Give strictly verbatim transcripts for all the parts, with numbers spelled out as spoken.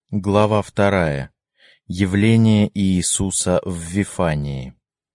Глава вторая. Явление Иисуса в Вифании.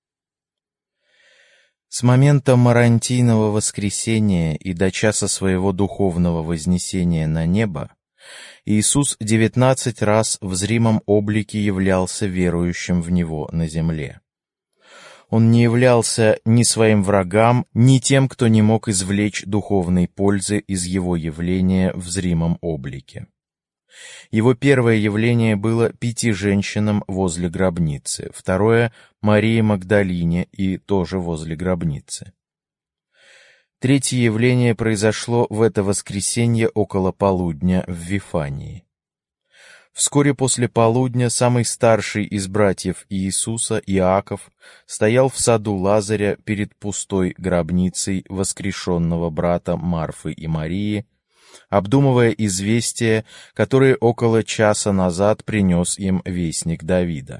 С момента Марантийного воскресения и до часа своего духовного вознесения на небо Иисус девятнадцать раз в зримом облике являлся верующим в Него на земле. Он не являлся ни своим врагам, ни тем, кто не мог извлечь духовной пользы из Его явления в зримом облике. Его первое явление было пяти женщинам возле гробницы, второе — Марии Магдалине и тоже возле гробницы. Третье явление произошло в это воскресенье около полудня в Вифании. Вскоре после полудня самый старший из братьев Иисуса, Иаков, стоял в саду Лазаря перед пустой гробницей воскрешенного брата Марфы и Марии, обдумывая известие, которое около часа назад принес им вестник Давида.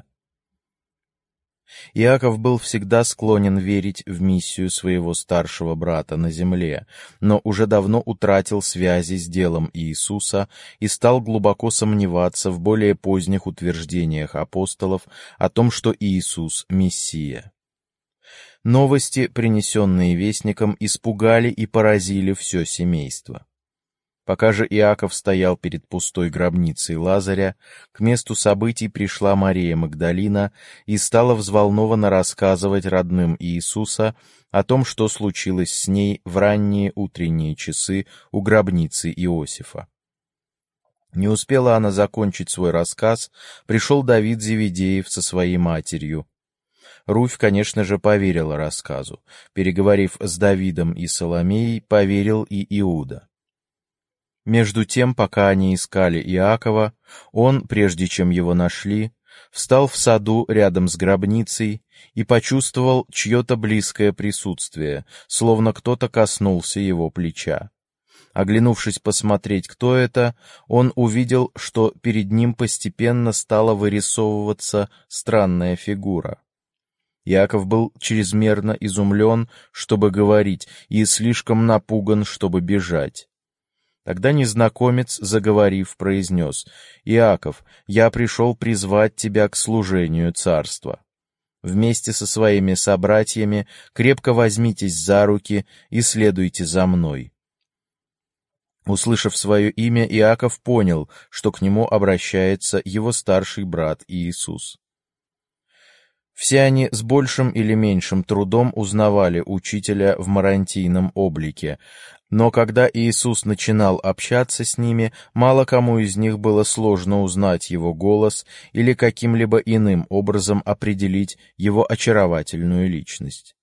Иаков был всегда склонен верить в миссию своего старшего брата на земле, но уже давно утратил связи с делом Иисуса и стал глубоко сомневаться в более поздних утверждениях апостолов о том, что Иисус — Мессия. Новости, принесенные вестником, испугали и поразили все семейство. Пока же Иаков стоял перед пустой гробницей Лазаря, к месту событий пришла Мария Магдалина и стала взволнованно рассказывать родным Иисуса о том, что случилось с ней в ранние утренние часы у гробницы Иосифа. Не успела она закончить свой рассказ, пришел Давид Зеведеев со своей матерью. Руфь, конечно же, поверила рассказу. Переговорив с Давидом и Соломеей, поверил и Иуда. Между тем, пока они искали Иакова, он, прежде чем его нашли, встал в саду рядом с гробницей и почувствовал чье-то близкое присутствие, словно кто-то коснулся его плеча. Оглянувшись посмотреть, кто это, он увидел, что перед ним постепенно стала вырисовываться странная фигура. Иаков был чрезмерно изумлен, чтобы говорить, и слишком напуган, чтобы бежать. Тогда незнакомец, заговорив, произнес: «Иаков, я пришел призвать тебя к служению царства. Вместе со своими собратьями крепко возьмитесь за руки и следуйте за мной». Услышав свое имя, Иаков понял, что к нему обращается его старший брат Иисус. Все они с большим или меньшим трудом узнавали учителя в марантийном облике, но когда Иисус начинал общаться с ними, мало кому из них было сложно узнать его голос или каким-либо иным образом определить его очаровательную личность.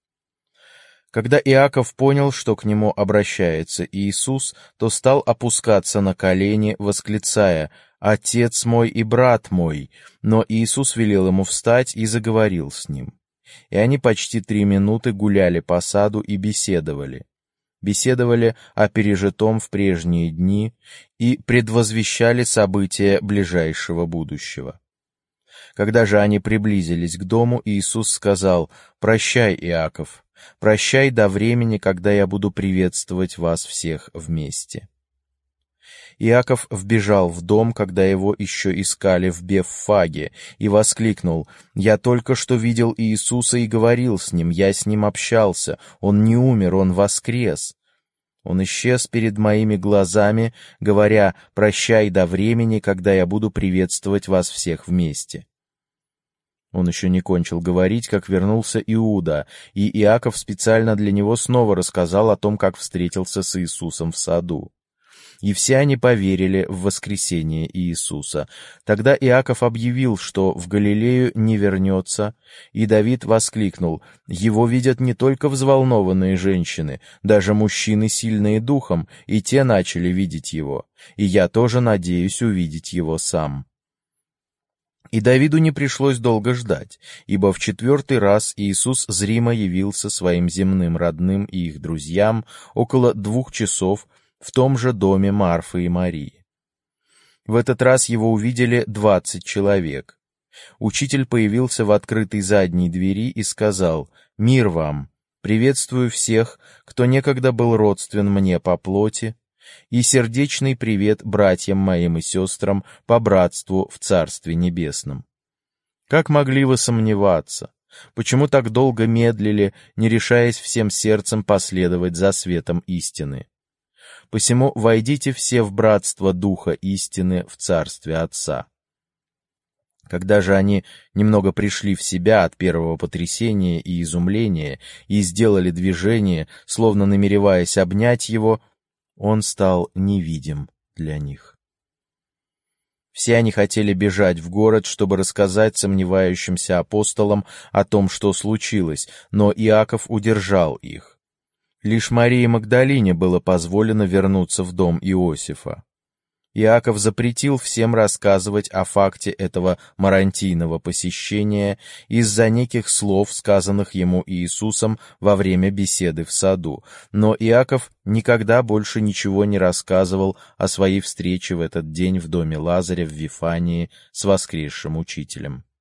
Когда Иаков понял, что к нему обращается Иисус, то стал опускаться на колени, восклицая: «Отец мой и брат мой!» Но Иисус велел ему встать и заговорил с ним. И они почти три минуты гуляли по саду и беседовали. Беседовали о пережитом в прежние дни и предвозвещали события ближайшего будущего. Когда же они приблизились к дому, Иисус сказал: «Прощай, Иаков, прощай до времени, когда я буду приветствовать вас всех вместе». Иаков вбежал в дом, когда его еще искали в Беффаге, и воскликнул: «Я только что видел Иисуса и говорил с Ним, я с Ним общался, Он не умер, Он воскрес. Он исчез перед моими глазами, говоря: прощай до времени, когда я буду приветствовать вас всех вместе». Он еще не кончил говорить, как вернулся Иуда, и Иаков специально для него снова рассказал о том, как встретился с Иисусом в саду. И все они поверили в воскресение Иисуса. Тогда Иаков объявил, что в Галилею не вернется, и Давид воскликнул: «Его видят не только взволнованные женщины, даже мужчины, сильные духом, и те начали видеть его, и я тоже надеюсь увидеть его сам». И Давиду не пришлось долго ждать, ибо в четвертый раз Иисус зримо явился своим земным родным и их друзьям около двух часов в том же доме Марфы и Марии. В этот раз его увидели двадцать человек. Учитель появился в открытой задней двери и сказал: «Мир вам! Приветствую всех, кто некогда был родствен мне по плоти, и сердечный привет братьям моим и сестрам по братству в Царстве Небесном. Как могли вы сомневаться? Почему так долго медлили, не решаясь всем сердцем последовать за светом истины? Посему войдите все в братство Духа истины в Царстве Отца». Когда же они немного пришли в себя от первого потрясения и изумления и сделали движение, словно намереваясь обнять его, он стал невидим для них. Все они хотели бежать в город, чтобы рассказать сомневающимся апостолам о том, что случилось, но Иаков удержал их. Лишь Марии Магдалине было позволено вернуться в дом Иосифа. Иаков запретил всем рассказывать о факте этого марантийного посещения из-за неких слов, сказанных ему Иисусом во время беседы в саду, но Иаков никогда больше ничего не рассказывал о своей встрече в этот день в доме Лазаря в Вифании с воскресшим учителем.